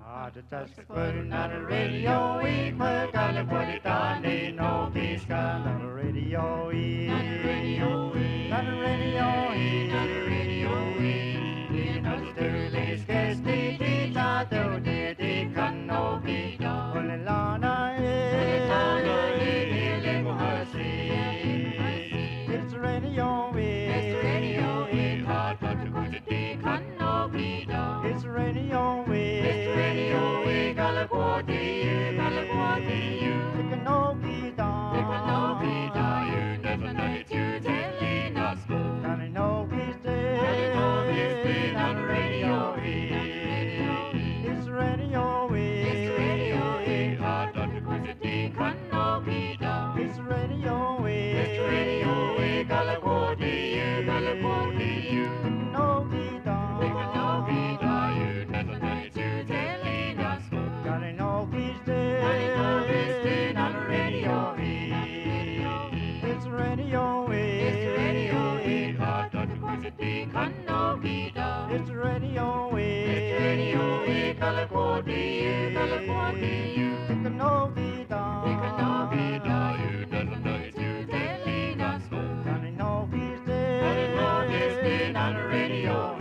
Just putting on the radio, we put on the put it on, ain't no peace on the radio, on the radio, on the radio, on the radio, in Australia's guest, they thought they can no be done. On the lana, it's radio, it's radio, hard but to go to they can no be done. It's radio, it's radio, Galaguati, you can no be done. You can no be done. You never know it, you telling us. Can I know he's dead? Can I know he's dead on the radio? It's radio, it's radio, hard not to go to they can no be done. It's radio, Galaguati, you can no be done. You can no be done. You never know it, you telling us. Can I know he's dead? Can I know he's dead on the radio? It's radio, hard not to go to they can no be done. It's radio, Galaguati, you can no be done. You can no be done. You never know it, you telling us. Can I know he's dead? Can I know he's dead on the radio?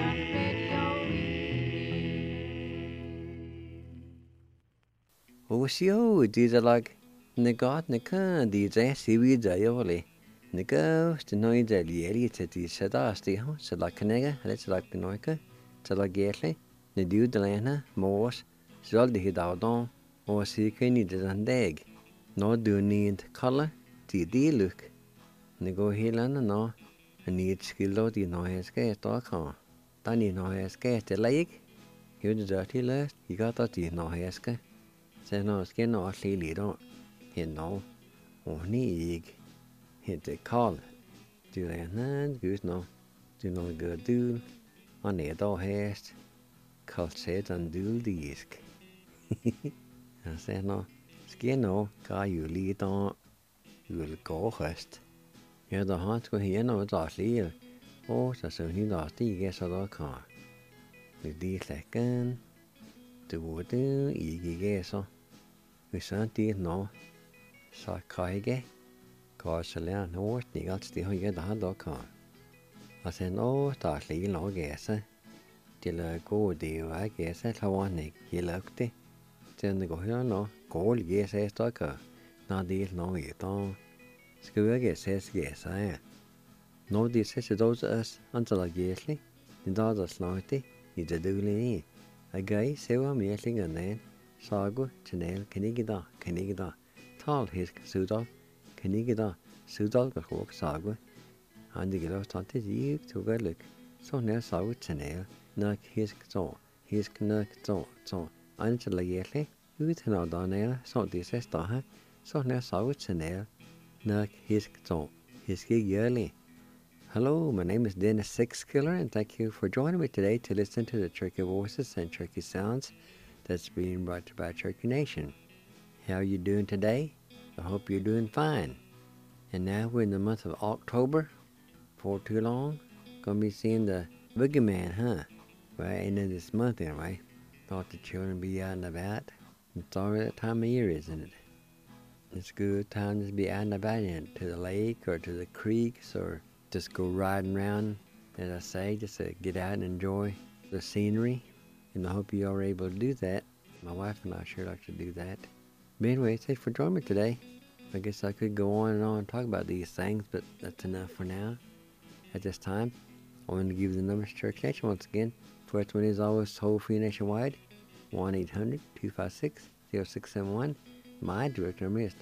Osio, these are like Nagot Naka, these seaweeds are yoli. Nago, the noise at the area to the Sadasti, so like Canega, let's like the Noika, so like Gately, the Dew Delana, Morse, so the Hidaldon, or Seeking it on Dag. No do need color, the look. Nago Hilan and no, and need skill the noise gas or car. Danny noise gas the leg. Here's the dirty list, you got that the noise gas. Say no skin or silly don't. He no, only egg. Hit the call. Do they not goose no? Do not go do. On the door hast. Call said and do the isk. I say no. Skin no, guy you lead on. You will go first. You're the heart go here no, it's all clear. Oh, so he lost the guess of the car. With the second. Do eggy guess. We sent it no. Så kaige karsele no stigalt sti hoye da lokar. Ase no ta li no gese. Til go de wa gese tlawane hilakte. Ten go her no go gese staka. Na de no yeton. Skua gese gese. No de se those us until gesli. The does slaughty. Is a duli. A guy sewa meeting and then sago chanel kenigida. Tal his sudal, Kenigida, Sudal got walk sagwa, and the girl started you to go look. So now saw Chanel, knock his so, his knock so, Angela Yetly, with an O'Donnell, so this is Daha, so now saw Chanel, knock his so, his gig yearly. Hello, my name is Dennis Sixkiller, and thank you for joining me today to listen to the Turkey voices and Turkey sounds that's being brought to you by Turkey Nation. How are you doing today? I hope you're doing fine. And now we're in the month of October. For too long, gonna be seeing the boogeyman, huh? Right, end of this month anyway. Thought the children be out and about. It's already that time of year, isn't it? It's a good time to be out and about to the lake or to the creeks or just go riding around, as I say, just to get out and enjoy the scenery. And I hope you are able to do that. My wife and I sure like to do that. But anyway, thanks for joining me today. I guess I could go on and talk about these things, but that's enough for now. At this time, I want to give you the numbers to Church Nation once again. First one is always toll-free nationwide, 1-800-256-0671. My direct number is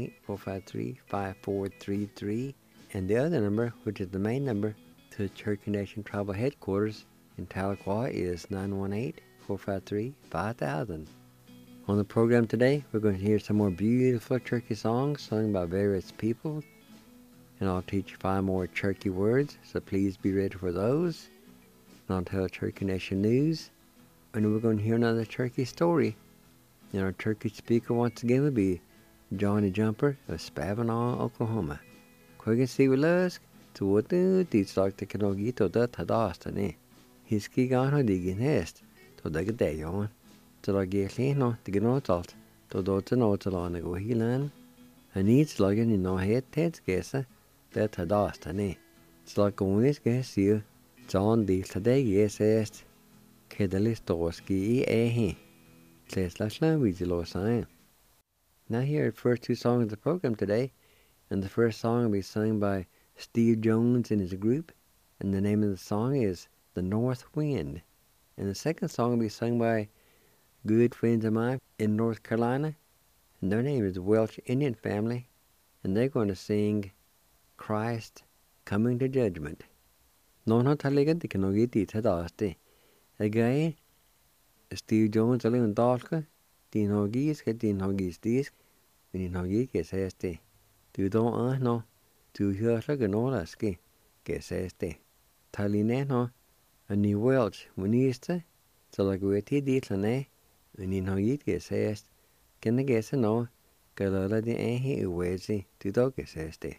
918-453-5433. And the other number, which is the main number to the Church Nation Tribal Headquarters in Tahlequah, is 918-453-5000. On the program today, we're going to hear some more beautiful Cherokee songs sung by various people. And I'll teach 5 more Cherokee words, so please be ready for those. And I'll tell Cherokee Nation news. And we're going to hear another Cherokee story. And our Cherokee speaker once again will be Johnny Jumper of Spavinaw, Oklahoma. Quick and see with us, to what the like the Kanogito that Hadastane. His key on her digging nest, to the day on. til å gjerlig nå, det gnåtalt, då til nå til å gå hilen. Han idslagen I nå hettidsgese, det tar dast han I. Slagoniske sier, John de til deg jesest, kedaliståski I ehi. Kleslasla vidjelo sign. Now here are the first two songs of the program today, and the first song will be sung by Steve Jones and his group, and the name of the song is The North Wind. And the second song will be sung by good friends of mine in North Carolina, and their name is the Welsh Indian Family, and they're going to sing Christ Coming to Judgment. No taliga de can get it at asti. A guy, Steve Jones, a little darker, din hoggies, get din hoggies disc, when in hoggy gets asti. Du don't know, du hear like an old ski, gets asti. Taline no, a new Welsh, when Easter, so like we tea ditlane, when in hoggy gets ast, can I guess no, galala de ahi uwezi, du dog gets asti.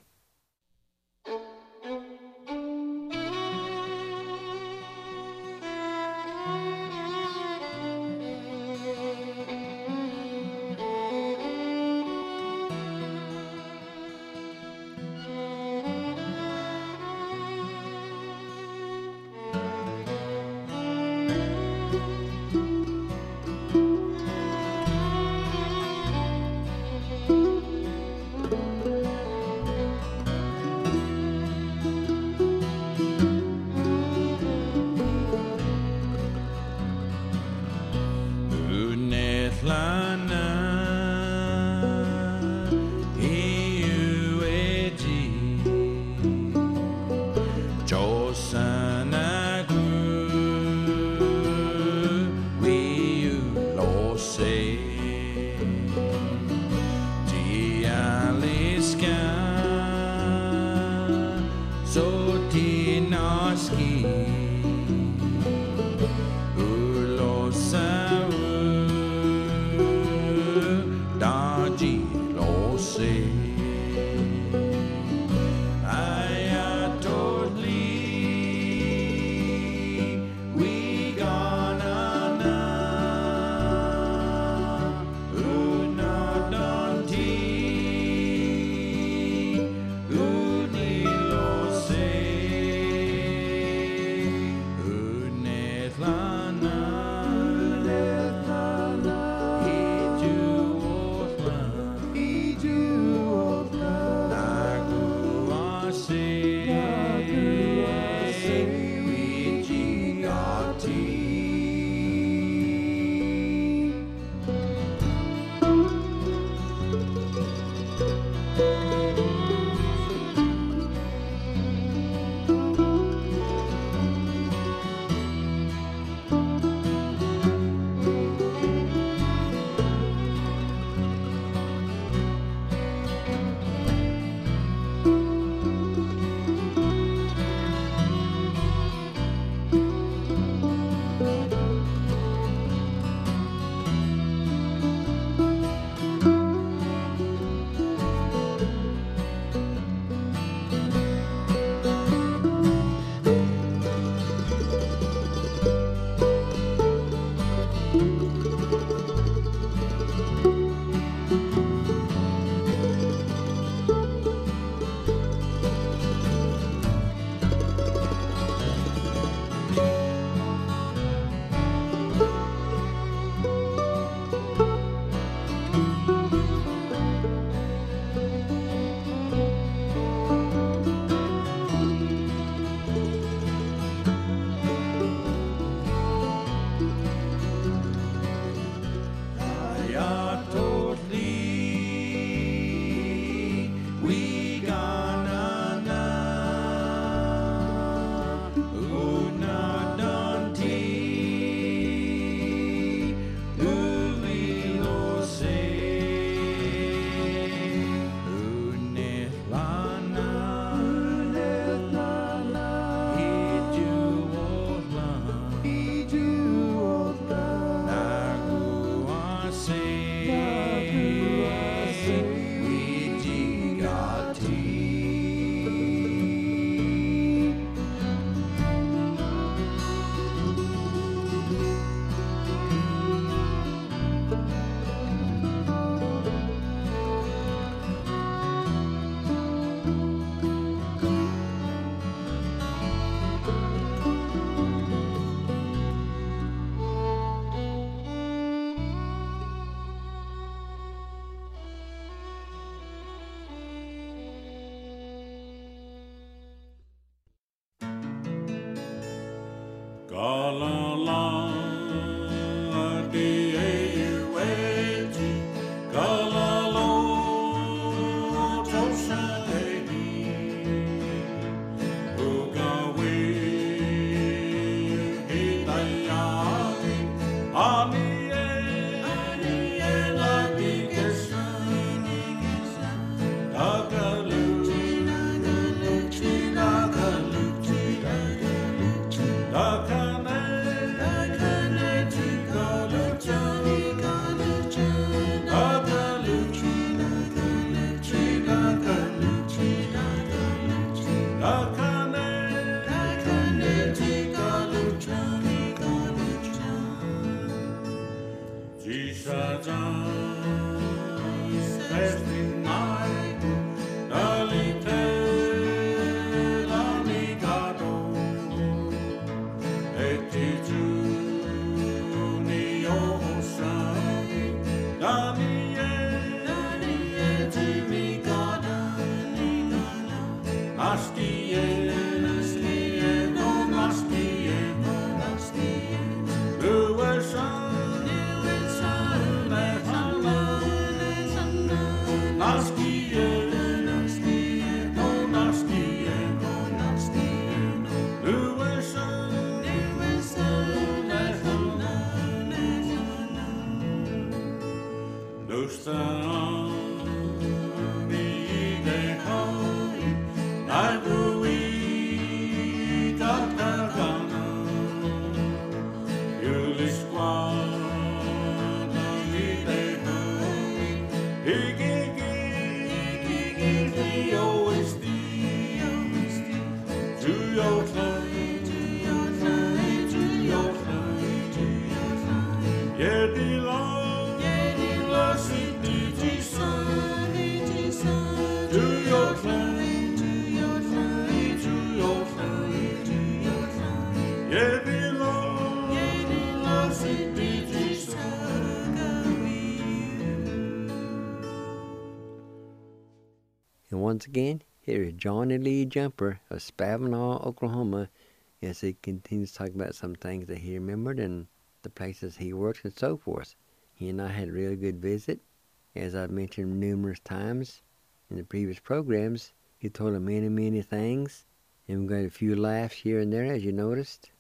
And once again, here is Johnny Lee Jumper of Spavinaw, Oklahoma, as he continues to talk about some things that he remembered and the places he worked and so forth. He and I had a really good visit. As I've mentioned numerous times in the previous programs, he told him many, many things, and we got a few laughs here and there, as you noticed.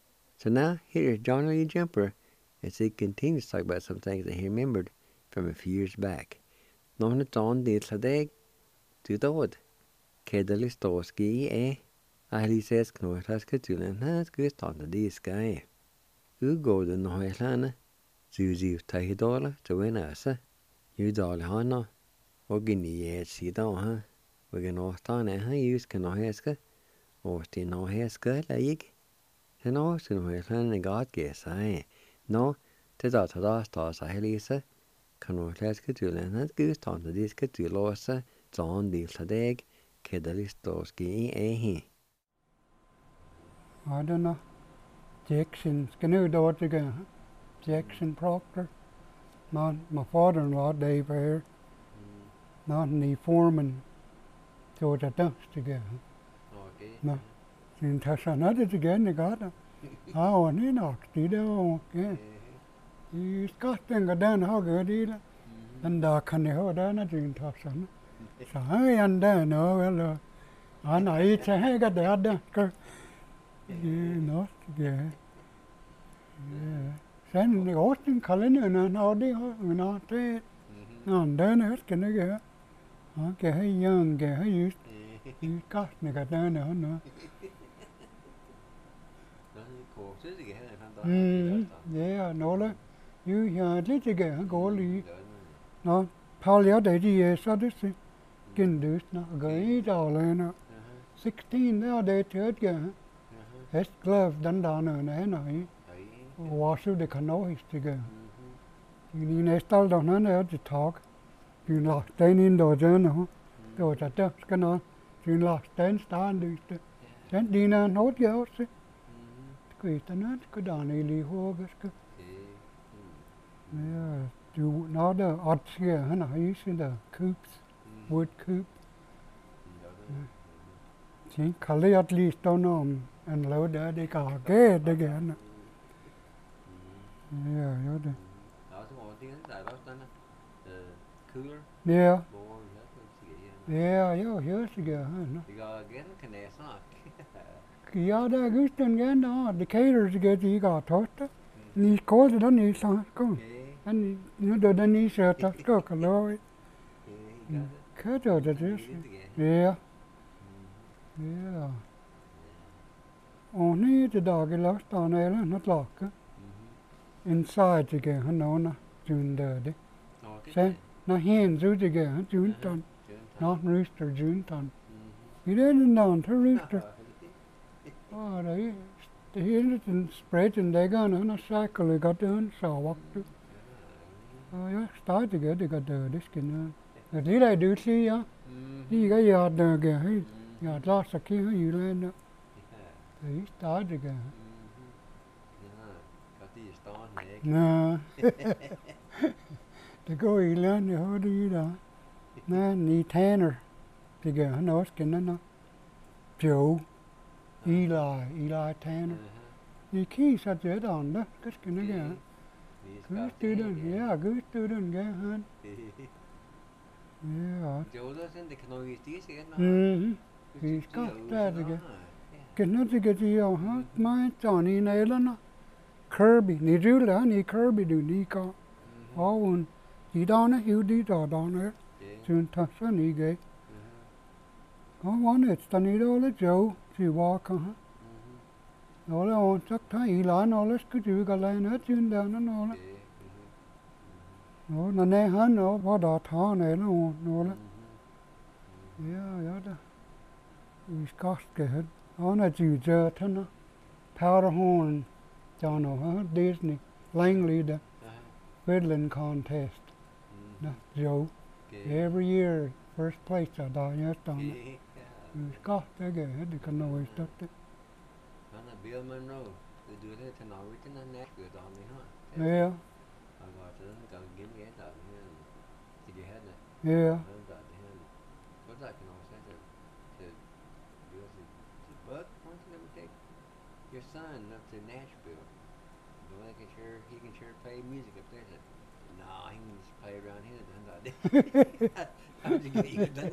So now, here is Johnny Lee Jumper as he continues to talk about some things that he remembered from a few years back. Någon sån del av det Tudod, Kedalis Toski, Alices Knortas Katulan has Gustan the sky. Ugo the Nohelana, Suzy Tahidola, to win us, Udalhana, Ogini, Sidon, we can often use Canoheska, or Tinoheska, like, and also Nohelan God guess, no, to that last toss, Alisa, Canotas Katulan has Gustan the disc Katulosa. John Dilsadeg, Kedalistoski, I don't know. Jackson, Canoe Dortiga, Jackson Proctor. Not my father-in-law, Dave Hare. Not the foreman, George Dunkstiga. No, in Tassanada again, they got it. Oh, and he knocked it out. He's got things down, how good either. And can you hold on in Tassan? So I understand, well, I know it's a hang at the other. Not, yeah. Sen the Austin Cullinan and all the not there. And then it can I get. Okay, young guy, you got me got down there, no. Yeah, no, you did again, go leave. No, Palia, they so this is. Kindus na gay dollar 16 now they third game. Hết glove đánh đàn ở nãy này. Wasu de canoe is to go. You need to start on there to talk. You lost 10 indoors no. Go to the canoe. You lost 10 stand do. Then Dina not go. Quit and go down really August. Yeah, do not the odds here, and I use in the coops. Wood coop. See, Kali at least don't know and load that they got get again. Ja, ja det. Đó så một tiếng tại đó tên cooler. Ja, More that's ja, ja, hösiga här. You got get can they sock. Ja, det är just den igen då. Decatur så går det got torta. Ni kolde den ni sa kom. Okay. Nu då den ni söta ska kalor. Okay, you got it. Kato det är. Ja. Ja. Och ni det dag last han eller något laka. Inside det går han ona jundade. Sen när hen så det går han juntan. Not rooster juntan. Vi det den down till rooster. Ja, det hele den spredt der går han og cycle det godt den så vagt. Og jeg starter det godt det skal nu. Det der du siger ja. De gør jeg der gør helt. Jeg lader sig kigge i landet. Det starter det. Nå. Det går i landet jeg hørte i der. Men i Tanner. Det gør han også kender. Joe. Eli Tanner. De kiser til det andre. Det skal nok gøre. Good student. Ja, good student. Ja, han. Ja. Jodelsen det kan nog ikke sige He's got that again. Kender det ikke de har haft mig Johnny Naylor. Kirby. Ni juler han i Kirby du lige går. Og hun. De derne hiv de der. Sådan tager sådan i gæk. Og han et stand i dårlig Joe. Til walker. Nåle og så tager i land og skal du gå lande at syn der nåle. Nå, når han og hvor der tager eller nåle. Ja, da. Vi skal have. Han er til jørterne. Powderhorn. John og Disney. Langley der. Fiddling contest. Joe. Every year first place der jeg stand. Vi skal have det kan nå i støtte. Bill Monroe. Det du det til Norge til den næste dag vi har. Ja. Og var sådan gang igen igen der her. Det de havde. Ja. Så der kan også sætte til but once let me take your son up to Nashville. So he can sure play music up there. No, he can just play around here. How did you get you done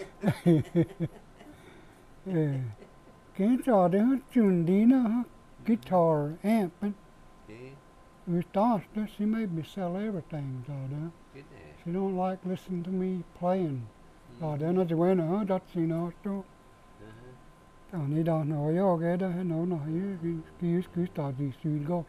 it? Guitar, det har Jundina guitar amp. We started, she made me sell everything, so she don't like listening to me playing. So then I went, that's enough to. And he don't know, jag är det, no, he start these sweet ghosts.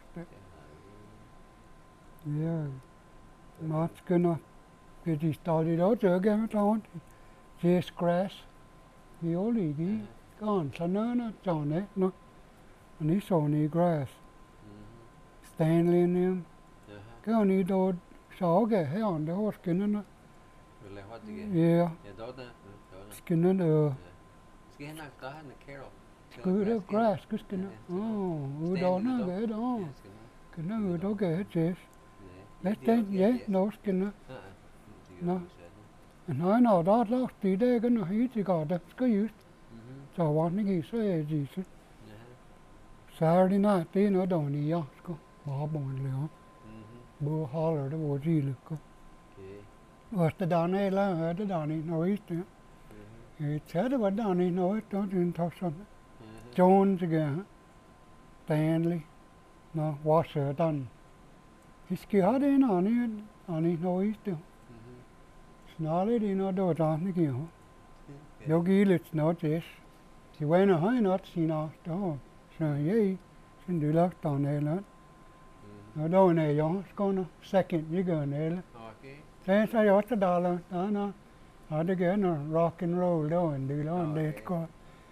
Yeah, Matt's gonna get he started out to get it on. Just grass, the old lady. Gone, så nå, John, no. And he saw any grass. Stanley and him. Gone, he did, så her on the horse skinning. Ja. Skinning, Skal han nok gøre med Carol? Skal det grass, skal skinning. Vi don't know det, Skinning, vi don't get it, yes. Let's then, yeah, no skinning. No. And I know that last day, they're gonna eat the garden, skal just. Så var den ikke så Jesus. Saturday night, det er noget dårligt, ja, sko. Barbarn, ja. Både holder det, hvor de sko. Og det derne, eller hørte derne, når I stod. Så det var derne, når I stod, den tog sådan. Jones igen. Stanley. Nå, Wasser, den. Vi skal have det en anden, når I stod. Snart er det noget, der var derne, igen. Jeg giver lidt snart, yes. De var inde og højne også sine aften. Så jeg, sen du lagt den eller. Og da var jeg skåne, second, jeg gør eller. Så sagde jeg også der, ja, det gør noget rock and roll, da var en del af det, sko.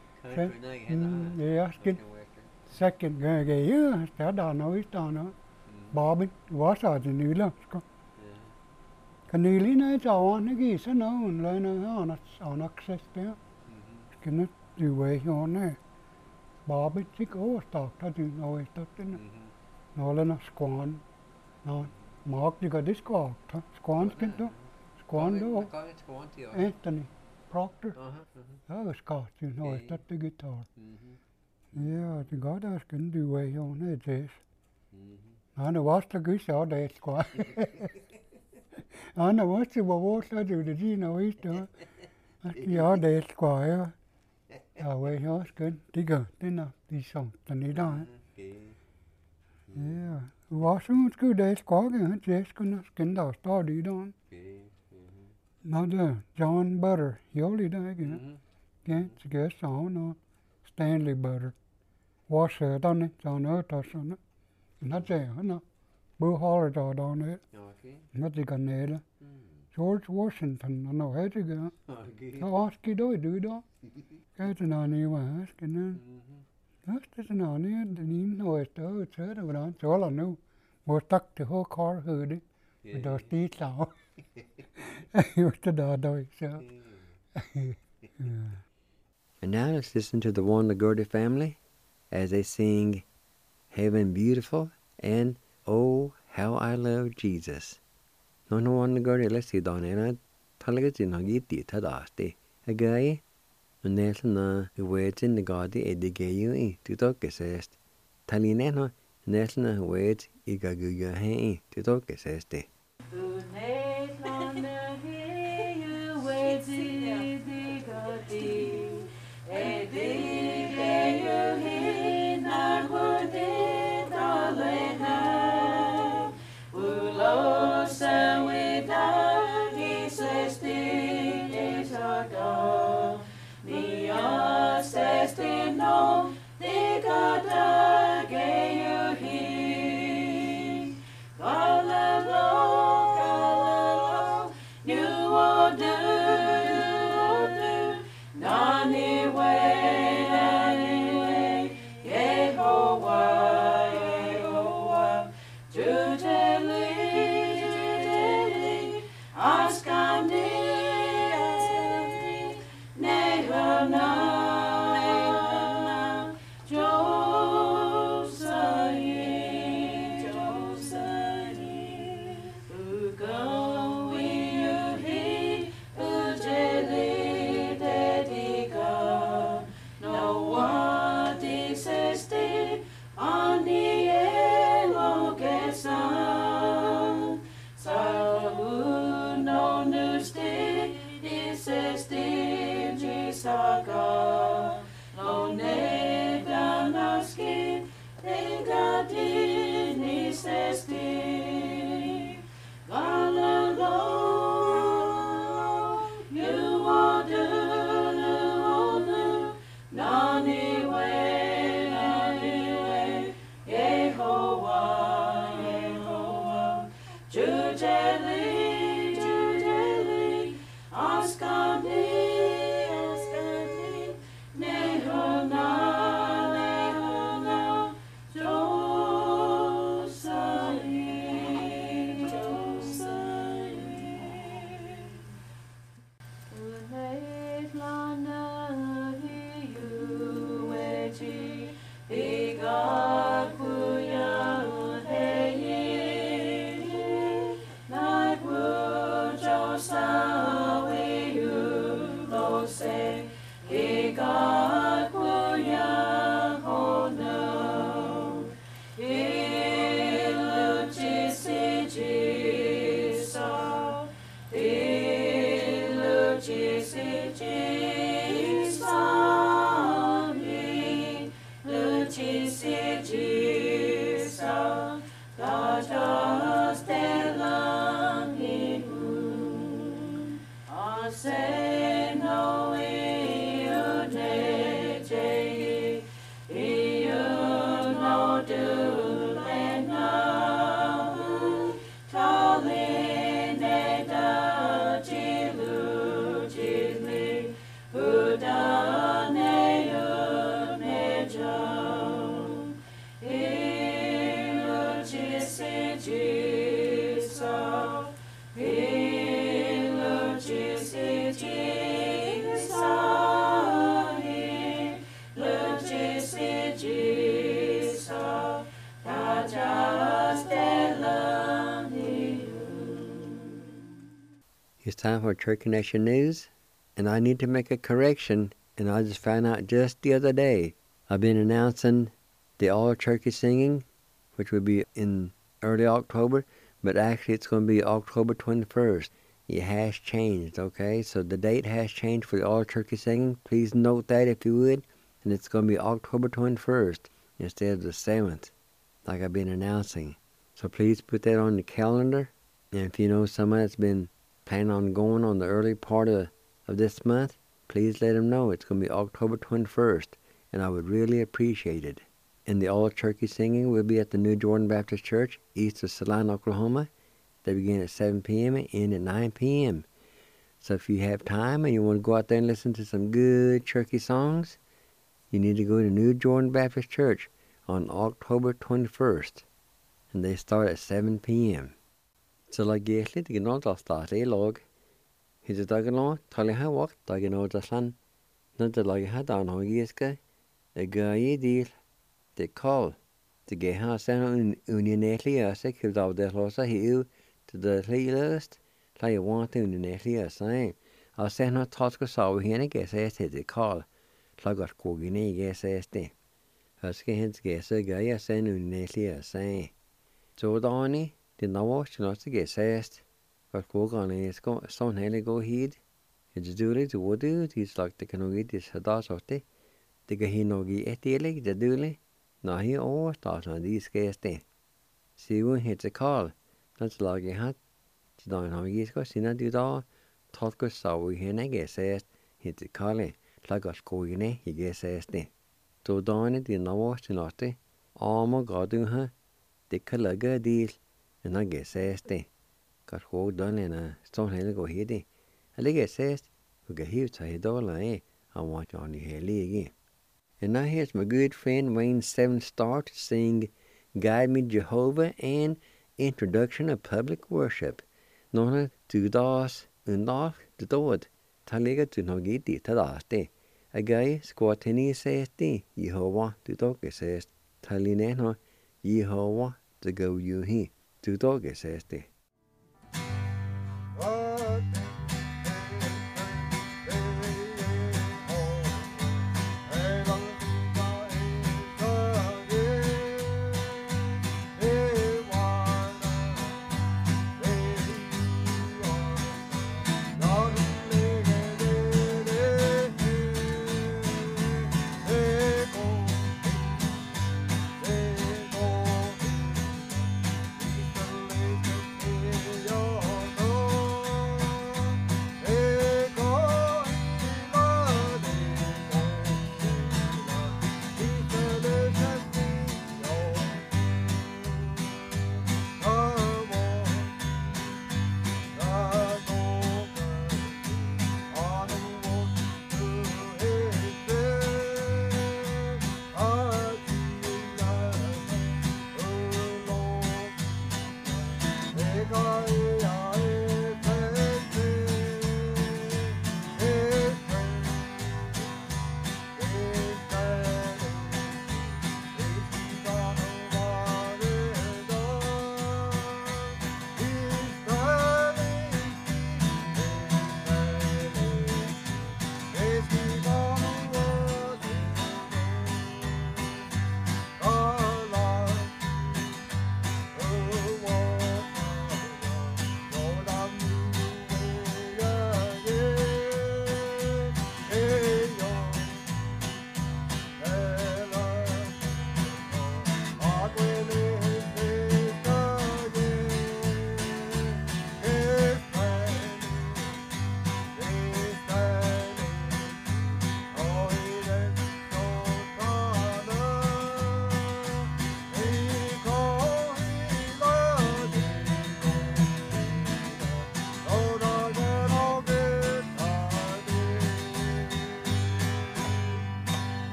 Ja, skin. Second, gør jeg, ja, der noget i stedet. Bobben, du var så til nylig, sko. Kan nylig nej, så var han ikke i sådan noget, lønner, han access der. Skal nu du way on there. Bobby chick overstock that you know it that no squan. No Mark you got this squawk. Squan skin to. Squan do. Anthony Proctor. Oh Scott, you know it that the guitar. Yeah, the God I can do way on it, yes. Ana wasta gusha de squad. Ana wasta wasta do the Gino Easter. Ja, de squad. Ja, we has good. Digga, dinna, die song, den I dag. Ja, washoon skulle de squad, and just gonna skin the study done. Now John Butter, Yoli dag, can't guess on Stanley Butter. Wash it on it, on earth or something. Not there, no. Boo Holiday on it. Not the Ganeda. George Washington, I know how to go. I ask you, do you do? Get an on you, ask, and then. That's an on you, and you know it, though, it's heard of it. That's all I knew. We're stuck the whole car hoodie with those teeth out. You to do so. And now let's listen to the Juan Lagorte family as they sing Heaven Beautiful and Oh, How I Love Jesus. No Juan Lagorte, let's see, Donna, Talagas in Hagiti, Tadasti, a guy, and Nelson, who waits in the Gadi, a degayu, to talk assessed. Talineno, Nelson, who waits, Igaguya, hey, to talk assessed. It's time for Church Connection News, and I need to make a correction, and I just found out just the other day. I've been announcing the all turkey singing, which will be in early October, but actually it's going to be October 21st. It has changed, okay? So the date has changed for the all turkey singing. Please note that if you would. And it's going to be October 21st instead of the 7th, like I've been announcing. So please put that on the calendar. And if you know someone that's been planning on going on the early part of this month, please let them know it's going to be October 21st. And I would really appreciate it. And the all turkey singing will be at the New Jordan Baptist Church, east of Salina, Oklahoma. They begin at 7 p.m. and end at 9 p.m. So if you have time and you want to go out there and listen to some good turkey songs, you need to go to New Jordan Baptist Church on October 21st. And they start at 7 p.m. So like yesterday, the gynno just start a log. He's a dagano, Taliha walk, dagano jaslan. Not the lagaha down on yeska. A guy deal. They call. The geha sen unionately as a killed out the losa hill. To the last, like one thing in the next saying, I'll send her Tosca saw here and guess as the call. Like got cooking a guess as the. Husky hands guess a guy as send in the next saying. So Donny did not watch not to guess as. But cook on his stone hell go heed. It's duly to what do, he's like the canoe this hadas of the. The gahinogi etiele, the duly. Now he always thought on these guess then. See when hits a call. That's like a hat. It's down how you go, see not do that. Talk us so we hear a guess as hit the collie. Like us going in, he guess as then. So down it in the wash in Otte. Oh my god, do her. The color deal. And I guess as then. Got hold done in a stone hill go here. I like it says, we get here to a dollar, I want you on the hill again. And now here's my good friend Wayne 7 Star to sing Guide Me Jehovah and Introduction of Public Worship. Nona to das undach the dod. Taliga to no get it to day. A guy squatini says the Jehovah to dog says Talineno Jehovah to go you he to dog says the.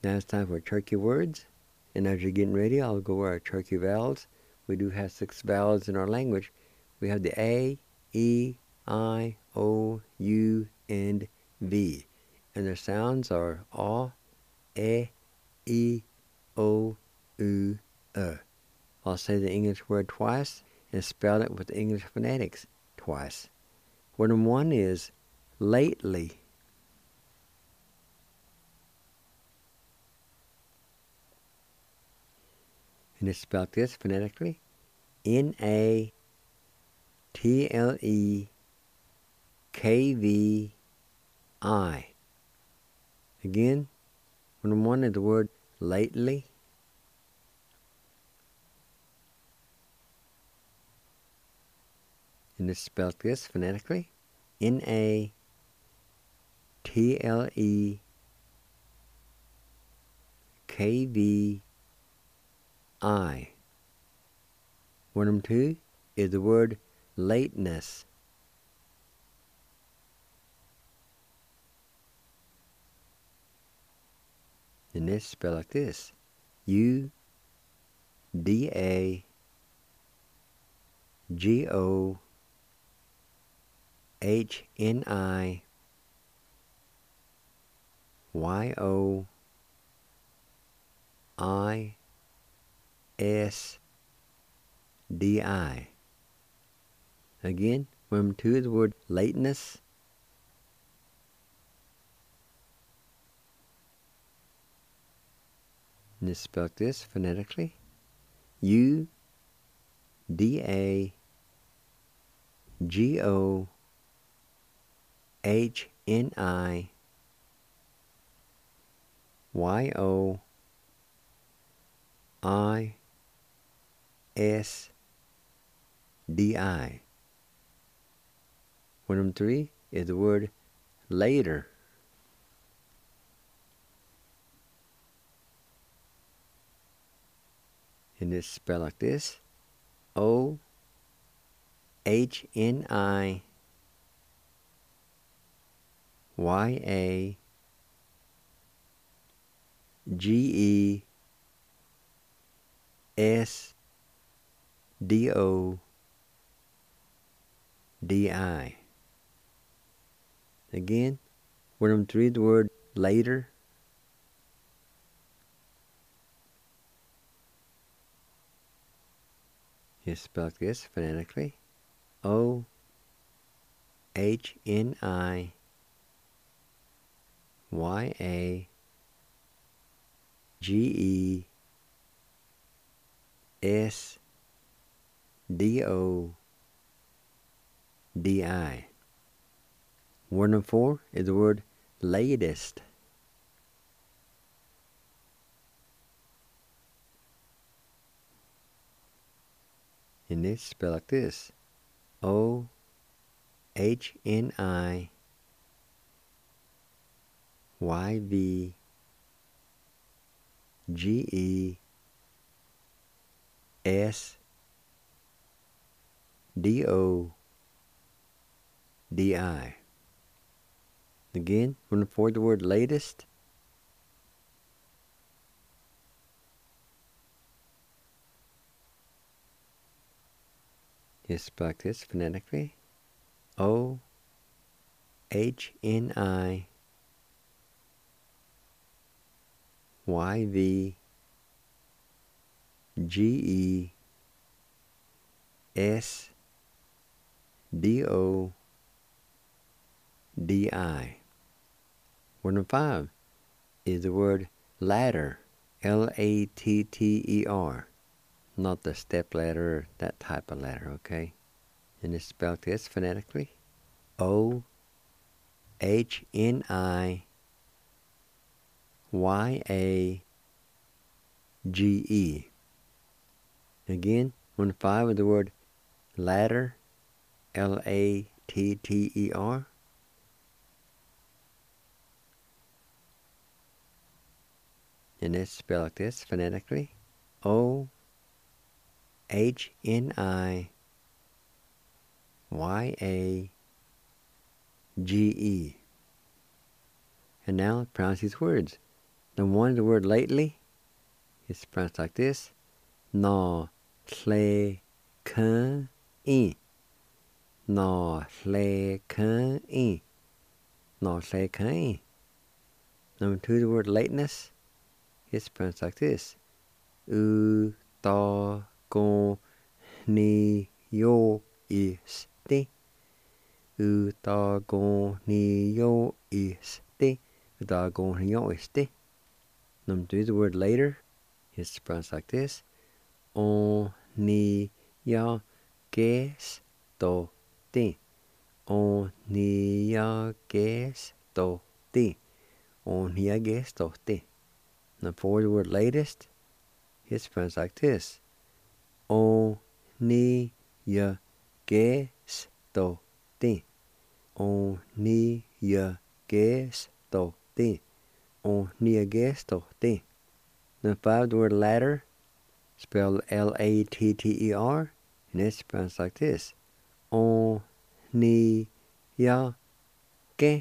Now it's time for turkey words. And as you're getting ready, I'll go over our turkey vowels. We do have 6 vowels in our language. We have the A, E, I, O, U, and V. And their sounds are A, E, O, U, I'll say the English word twice and spell it with the English phonetics twice. Word number 1 is lately. And it's spelled this phonetically. N-A-T-L-E-K-V-I. Again, word number 1 is the word lately. And it's spelled this phonetically. N-A-T-L-E-K-V-I. Word number 2 is the word lateness. And it's spelled like this. U-D-A-G-O-H-N-I-Y-O-I-S-D-I. Again, number 2 is the word lateness. And it's spelled this phonetically. U-D-A-G-O-H-N-I-Y-O-I-S-D-I. Word number 3 is the word later. And it's spelled like this. O-H-N-I-Y-A-G-E-S-D-O-D-I. Again, word number 3, the word later. It's spelled like this phonetically. O-H-N-I-Y-A-G-E-S-D-O-D-I. Word number 4 is the word latest. And it's spelled like this. O-H-N-I-Y-V-G-E-S-D-O-D-I. Again, word number 4, the word latest. It's spelled like this phonetically. O-H-N-I-Y-V-G-E-S-D-O-D-I. Word number 5 is the word ladder. L-A-T-T-E-R. Not the step ladder, that type of ladder, okay? And it's spelled this phonetically. O-H-N-I-Y-A-G-E. Again, 1-5 is the word ladder. L-A-T-T-E-R. And it's spelled like this phonetically. O-H-N-I-Y-A-G-E. And now pronounce these words. The one, the word lately, is pronounced like this. Nā hle k'n I. Nā hle k'n I. Nā hle k'n I. Number 2, the word lateness, is pronounced like this. U ta gon ni yo isti. U ta gon ni yo isti. U ta gon ni yo isti. Number 3, the word later, is pronounced like this. On ni ya ges to ti. On ni ya ges to ti. On ni ya ges to ti. Number 4, the word latest, is pronounced like this. On ni ya ges to ti. On ni ya ges to ti. On ni ya ges to ti. Number 5, the word ladder, spelled L-A-T-T-E-R, and it's pronounced like this. On ni ya ge.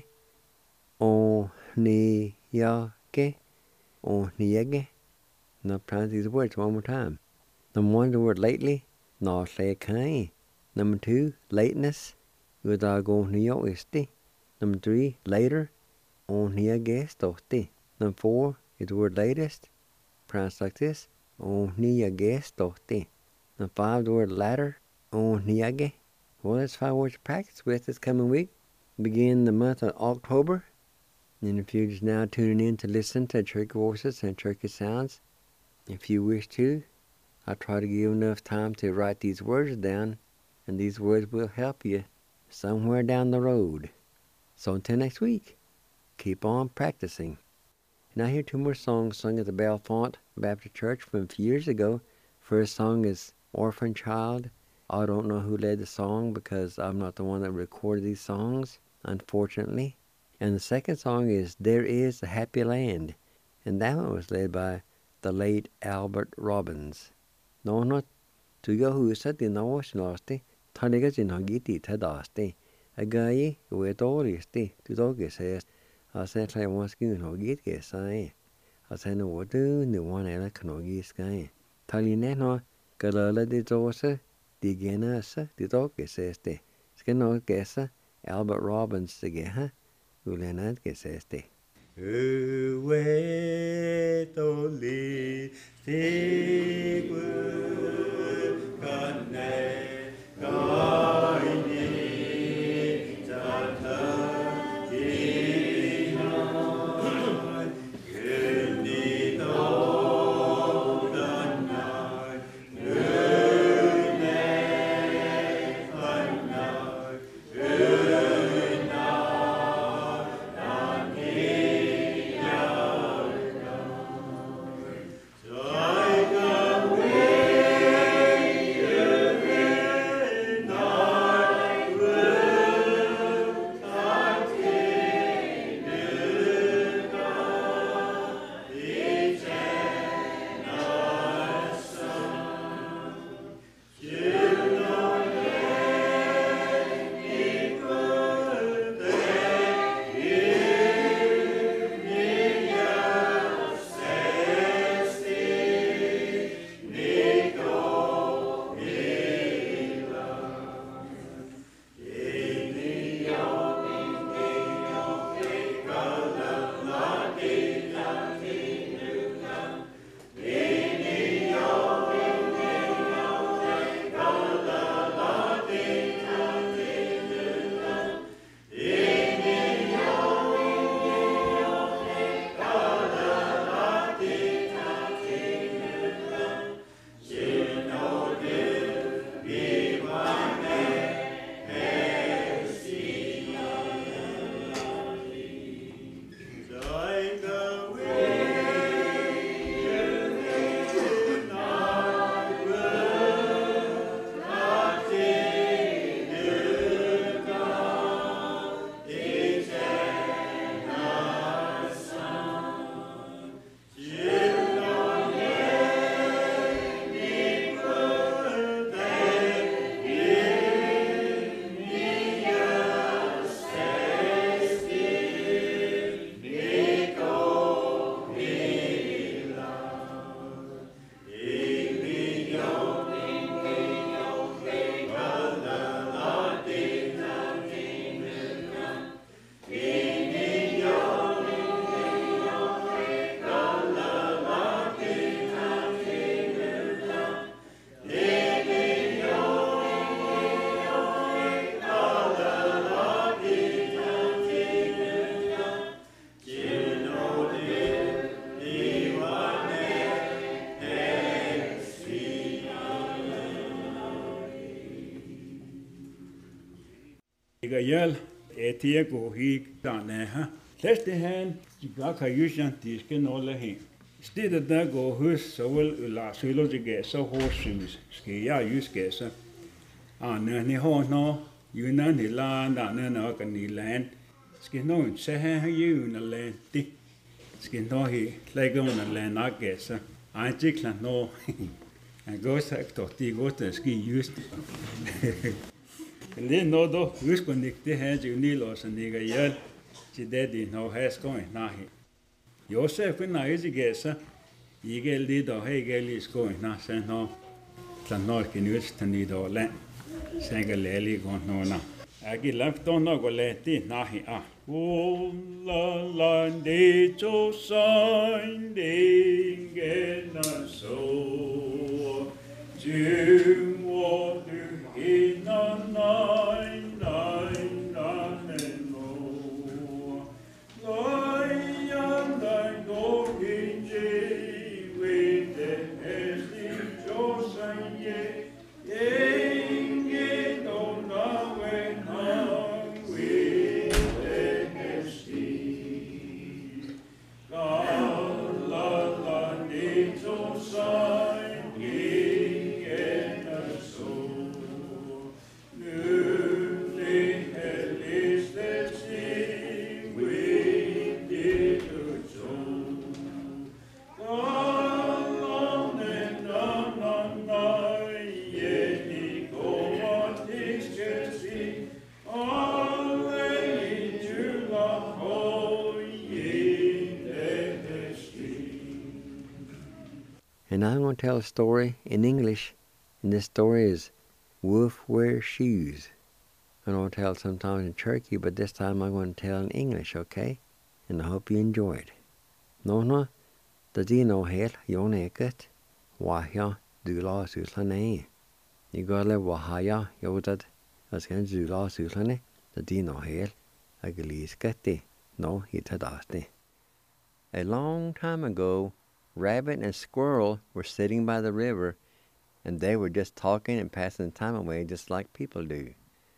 On ni ya ge. On ni ya ge. Now pronounce these words one more time. Number 1, the word lately, nā hle k'n I. Number 2, lateness, u ta gon ni yo isti. Number 3, later, on ni ya ges to ti. Number 4 is the word latest, pronounced like this. On ni ya ges to ti. Number 5, the word ladder, on ni ya ge. Well, that's 5 words to practice with this coming week. Begin the month of October. And if you're just now tuning in to listen to Cherokee Voices and Cherokee Sounds, if you wish to, I try to give enough time to write these words down, and these words will help you somewhere down the road. So until next week, keep on practicing. And I hear 2 more songs sung at the Bellefonte Baptist Church from a few years ago. First song is Orphan Child. I don't know who led the song because I'm not the one that recorded these songs, unfortunately. And the second song is There Is a Happy Land, and that one was led by the late Albert Robbins. No, not to go who said the no snosti, Tanigas in Hagiti Tadasti. A guy with all his tea to dog says, I said, I was going to get guess I. I said, no, what do the one I can no sky. Talineno, Galala de Dosa, the Genasa, the dog says, the skin no guesser, Albert Robbins the geha, who Leonard says, the. Uwe toli sigu kane kaini tata ina geni to danai une anai una nani Nigayal, Etia go he done, Let's the hand, Gaka Yushan Tiskin all the him. Still the dog go hus so will la solo to get so horseshoes, ski use guess. Ni ho no, you know the land, no can the land. Skin no, say you in the land. Skin no, he like on the land, I guess. I chickland no. And go sector, the go to ski used. And then no, though, who's going to the hands you need or some nigger yell. She daddy no has going, nahi. Yourself when I is a guesser, you get lead or hey, girl is going, not send no. Tlanor can use to need or land. Sang a lily gone no now. I get left on no go let it, nahi ah. Oh, la la, de to sign, de get a soul. Jim, what do in a nine, nine, nine, and no. Lion, I go in J with the hasty Joseph, ye, don't know when hung with the hasty. La, la, la, de to sign. And I'm going to tell a story in English, and this story is Wolf Wears Shoes. I'm going to tell it sometimes in Cherokee, but this time I'm going to tell in English, okay? And I hope you enjoy it. No, the dino hel yon eket, wahya dula suslane. You got le wahaya yodad, as can dula suslane, the dino hel, a galis kete, no hitadaste. A long time ago, Rabbit and Squirrel were sitting by the river, and they were just talking and passing the time away just like people do.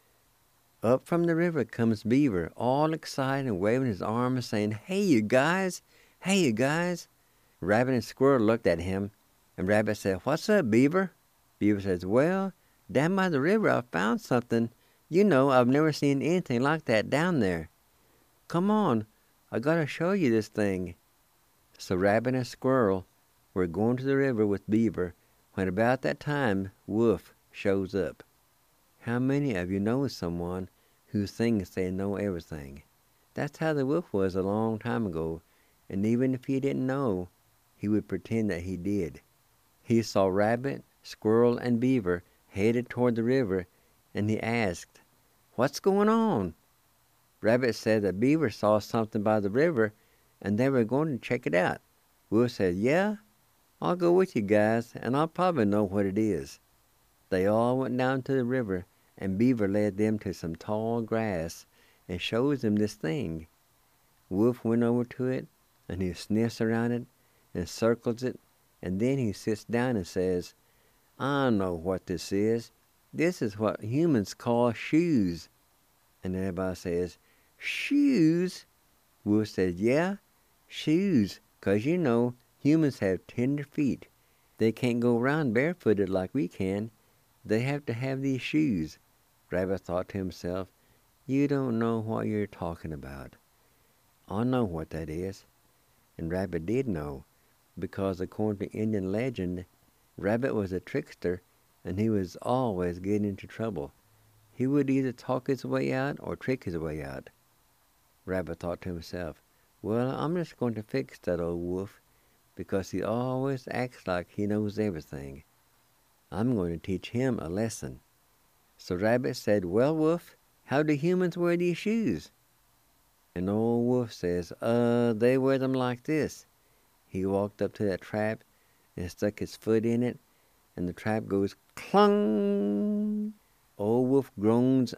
Up from the river comes Beaver, all excited and waving his arms, saying, Hey, you guys! Hey, you guys! Rabbit and Squirrel looked at him, and Rabbit said, What's up, Beaver? Beaver says, Well, down by the river I found something. You know, I've never seen anything like that down there. Come on, I gotta show you this thing. So Rabbit and Squirrel were going to the river with Beaver when about that time Wolf shows up. How many of you know someone who thinks they know everything? That's how the wolf was a long time ago, and even if he didn't know, he would pretend that he did. He saw Rabbit, Squirrel, and Beaver headed toward the river, and he asked, What's going on? Rabbit said that Beaver saw something by the river, and they were going to check it out. Wolf said, Yeah, I'll go with you guys, and I'll probably know what it is. They all went down to the river, and Beaver led them to some tall grass and shows them this thing. Wolf went over to it, and he sniffs around it and circles it, and then he sits down and says, I know what this is. This is what humans call shoes. And everybody says, Shoes? Wolf says, Yeah, shoes, 'cause you know, humans have tender feet. They can't go around barefooted like we can. They have to have these shoes. Rabbit thought to himself, You don't know what you're talking about. I know what that is. And Rabbit did know, because according to Indian legend, Rabbit was a trickster, and he was always getting into trouble. He would either talk his way out or trick his way out. Rabbit thought to himself, Well, I'm just going to fix that old wolf, because he always acts like he knows everything. I'm going to teach him a lesson. So Rabbit said, Well, Wolf, how do humans wear these shoes? And old Wolf says, They wear them like this. He walked up to that trap and stuck his foot in it, and the trap goes clung. Old Wolf groans,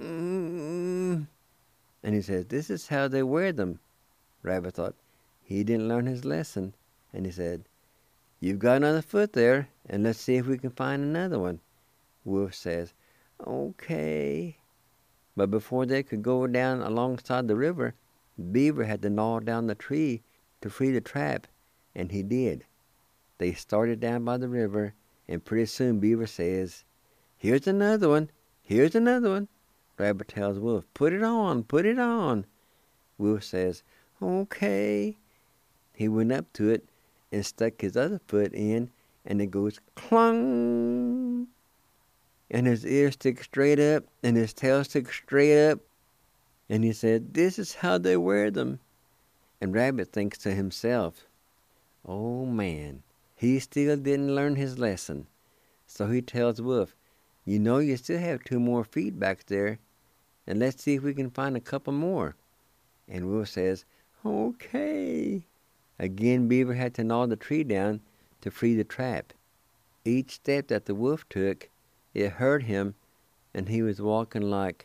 and he says, This is how they wear them. Rabbit thought he didn't learn his lesson, and he said, You've got another foot there, and let's see if we can find another one. Wolf says, Okay. But before they could go down alongside the river, Beaver had to gnaw down the tree to free the trap, and he did. They started down by the river, and pretty soon Beaver says, "Here's another one, here's another one." Rabbit tells Wolf, "Put it on, put it on." Wolf says, "Okay." He went up to it and stuck his other foot in, and it goes clong. And his ears stick straight up, and his tail sticks straight up. And he said, "This is how they wear them." And Rabbit thinks to himself, "Oh man, he still didn't learn his lesson." So he tells Wolf, "You know you still have 2 more feet back there, and let's see if we can find a couple more." And Wolf says, "Okay." Again, Beaver had to gnaw the tree down to free the trap. Each step that the wolf took, it hurt him, and he was walking like,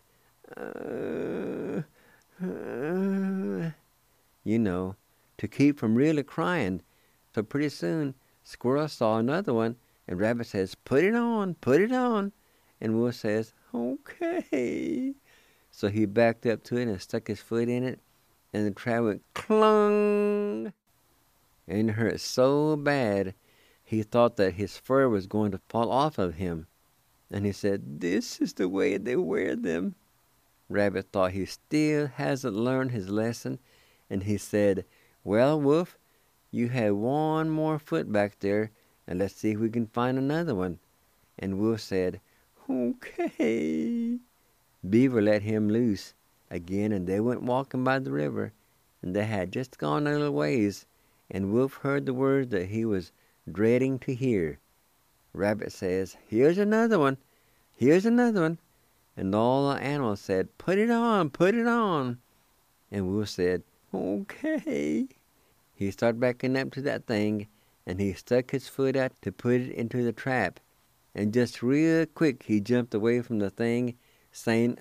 you know, to keep from really crying. So pretty soon, Squirrel saw another one, and Rabbit says, "Put it on, put it on." And Wolf says, "Okay." So he backed up to it and stuck his foot in it, and the trap went clong. And it hurt so bad, he thought that his fur was going to fall off of him. And he said, "This is the way they wear them." Rabbit thought he still hasn't learned his lesson, and he said, "Well, Wolf, you have 1 more foot back there, and let's see if we can find another one." And Wolf said, "Okay." Beaver let him loose again, and they went walking by the river, and they had just gone a little ways, and Wolf heard the words that he was dreading to hear. Rabbit says, "Here's another one, here's another one." And all the animals said, "Put it on, put it on." And Wolf said, "Okay." He started backing up to that thing, and he stuck his foot out to put it into the trap. And just real quick he jumped away from the thing, saying,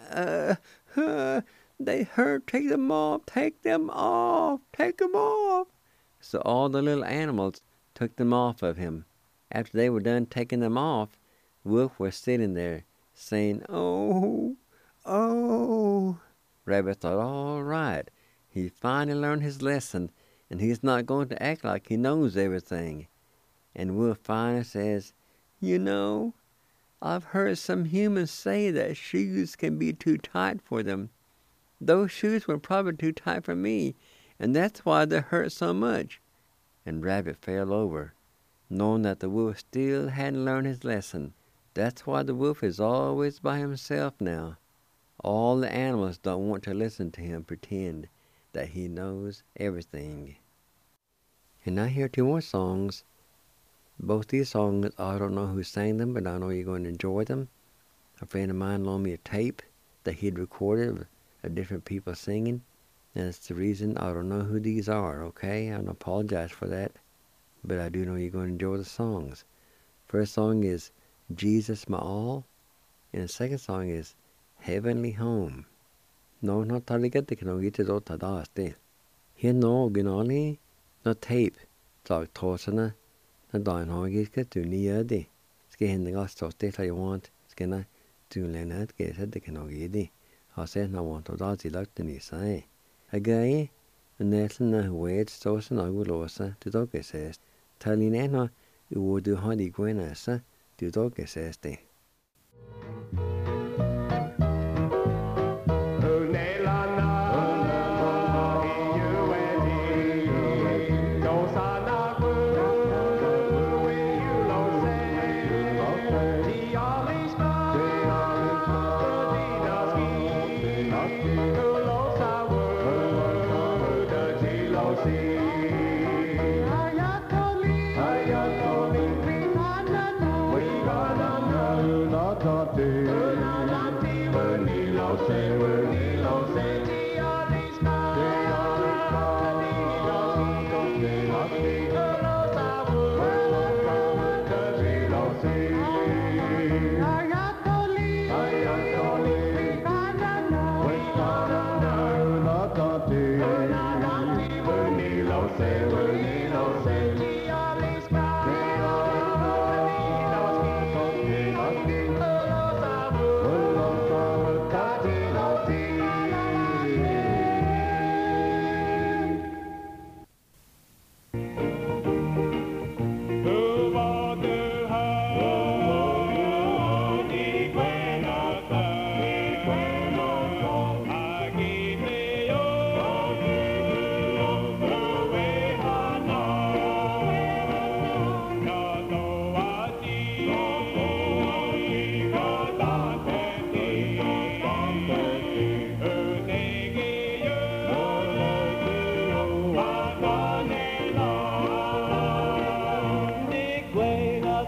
"They hurt, take them off, take them off, take them off." So all the little animals took them off of him. After they were done taking them off, Wolf was sitting there, saying, "Oh, oh." Rabbit thought, all right, he finally learned his lesson, and he's not going to act like he knows everything. And Wolf finally says, "You know, I've heard some humans say that shoes can be too tight for them. Those shoes were probably too tight for me, and that's why they hurt so much." And Rabbit fell over, knowing that the wolf still hadn't learned his lesson. That's why the wolf is always by himself now. All the animals don't want to listen to him pretend that he knows everything. And I hear 2 more songs. Both these songs, I don't know who sang them, but I know you're going to enjoy them. A friend of mine loaned me a tape that he'd recorded of different people singing. And that's the reason I don't know who these are, okay? I apologize for that. But I do know you're going to enjoy the songs. First song is Jesus My All. And the second song is Heavenly Home. No, not taligate can get it out of that. Here no ginali, no tape. Talk tosana, no dine hoggies get to near the skin the gas to state I want, skinna to Leonard get at the canogidi. I said no want to dodgy like the say. A guy, a Nelson wage, so an agulosa, to dog says, Talinena, you would do honey guenasa, to dog says they.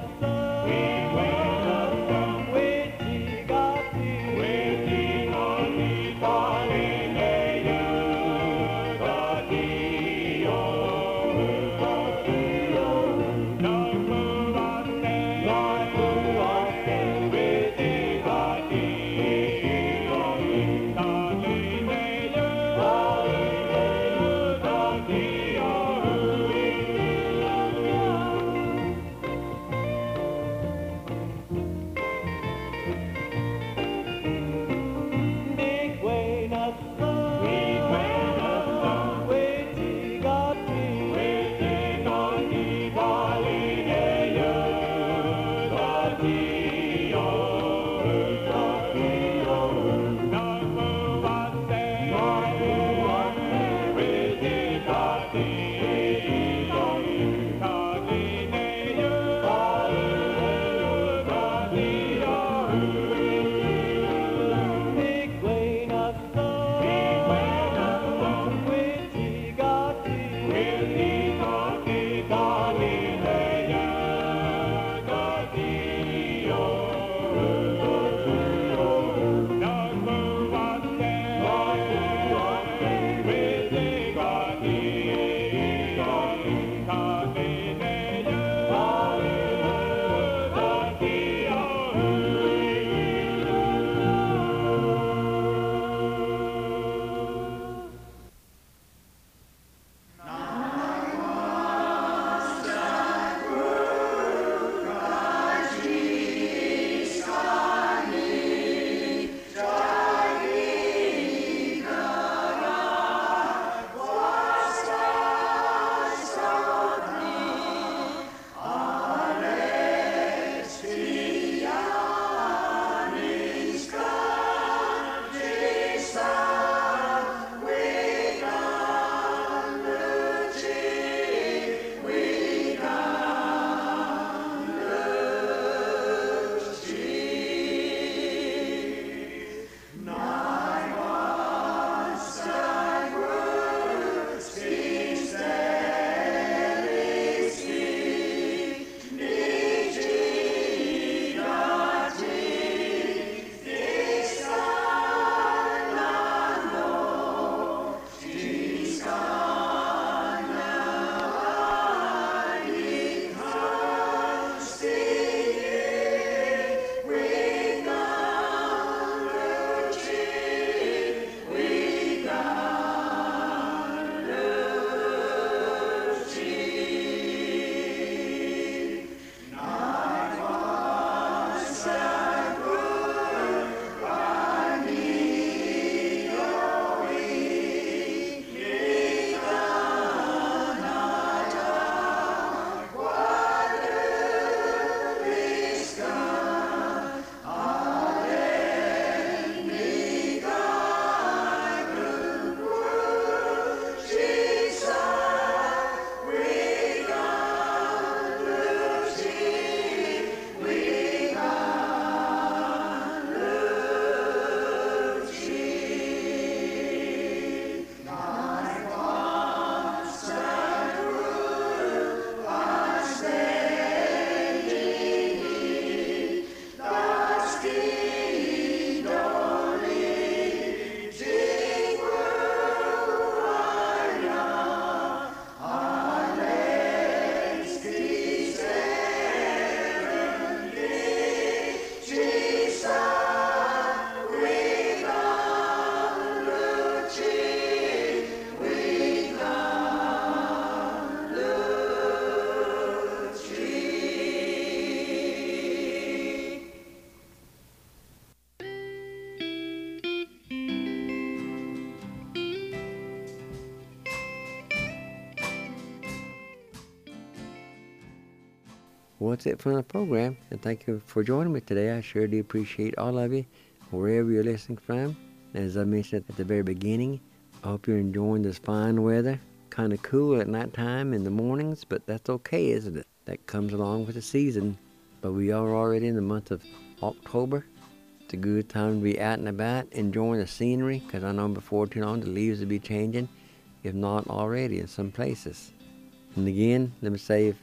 Well, that's it from the program, and thank you for joining me today. I sure do appreciate all of you, wherever you're listening from. As I mentioned at the very beginning, I hope you're enjoying this fine weather. Kind of cool at nighttime in the mornings, but that's okay, isn't it? That comes along with the season. But we are already in the month of October. It's a good time to be out and about, enjoying the scenery, because I know before too long the leaves will be changing, if not already in some places. And again, let me say,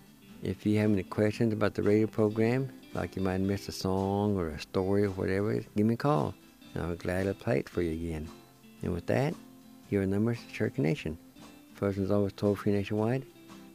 If you have any questions about the radio program, like you might miss a song or a story or whatever, give me a call, and I'll gladly play it for you again. And with that, here are numbers to Cherokee Nation. First one's always toll-free nationwide,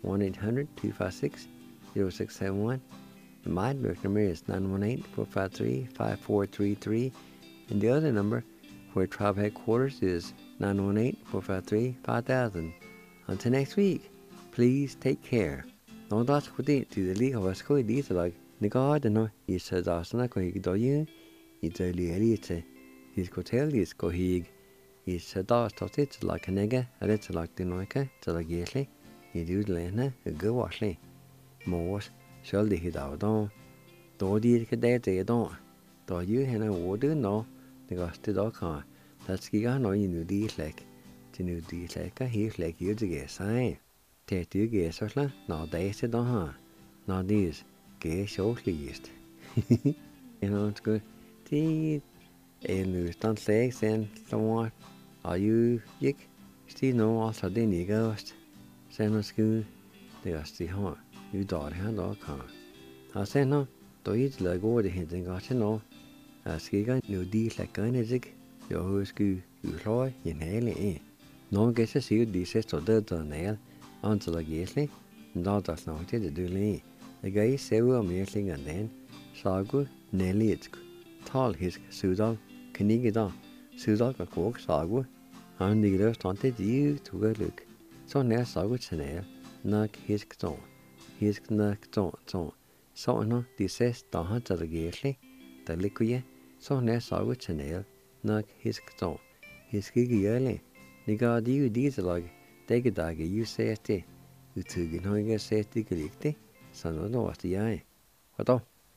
1-800-256-0671. And my direct number is 918-453-5433. And the other number for tribe headquarters is 918-453-5000. Until next week, please take care. Nó đó có thể từ lý của вас coi đi là người có đó nó ý sợ đó nó có cái đó như ý trời lìa lìa thế ý có thể lìa có hì ý sợ đó tao sẽ là cái này cái là là tiếng nói cái là ghê lắm ý điều này nè gỡ quá lắm mua sợ đi cái đó đó đi cái đấy thế đó đó dưới hay là vô đứa nó người có từ đó cả là cái cái nói như đi lại thì như đi lại cái hiểu lại kiểu gì cái sai thế thứ ghê sao là nó đấy sẽ đó ha nó đi ghê số list you know it's good thì em người ta sẽ xem someone are you yik still no also đi nghỉ ghost xem nó cứ để ở xí họ you đỏ thì đó cả xem nó tôi lời của để hiện có xem nó ski cái nếu đi lại cái này dịch rồi cứ rồi nhìn thấy này nó cái sẽ xíu đi sẽ số đỡ này Until I get it, no that's not it to do me. The guy say we are making and then sagu nelly it's tall his sudal kinigida sudal ka kok sagu and the girl started you to go look. So now sagu channel nak his nak ton so no this says the hunt of the gately the liquid so now sagu channel nak his ton his gigi early. The god you these like det dager you say det, utugen har jag sett det riktigt, så nå var det jag. Vad då?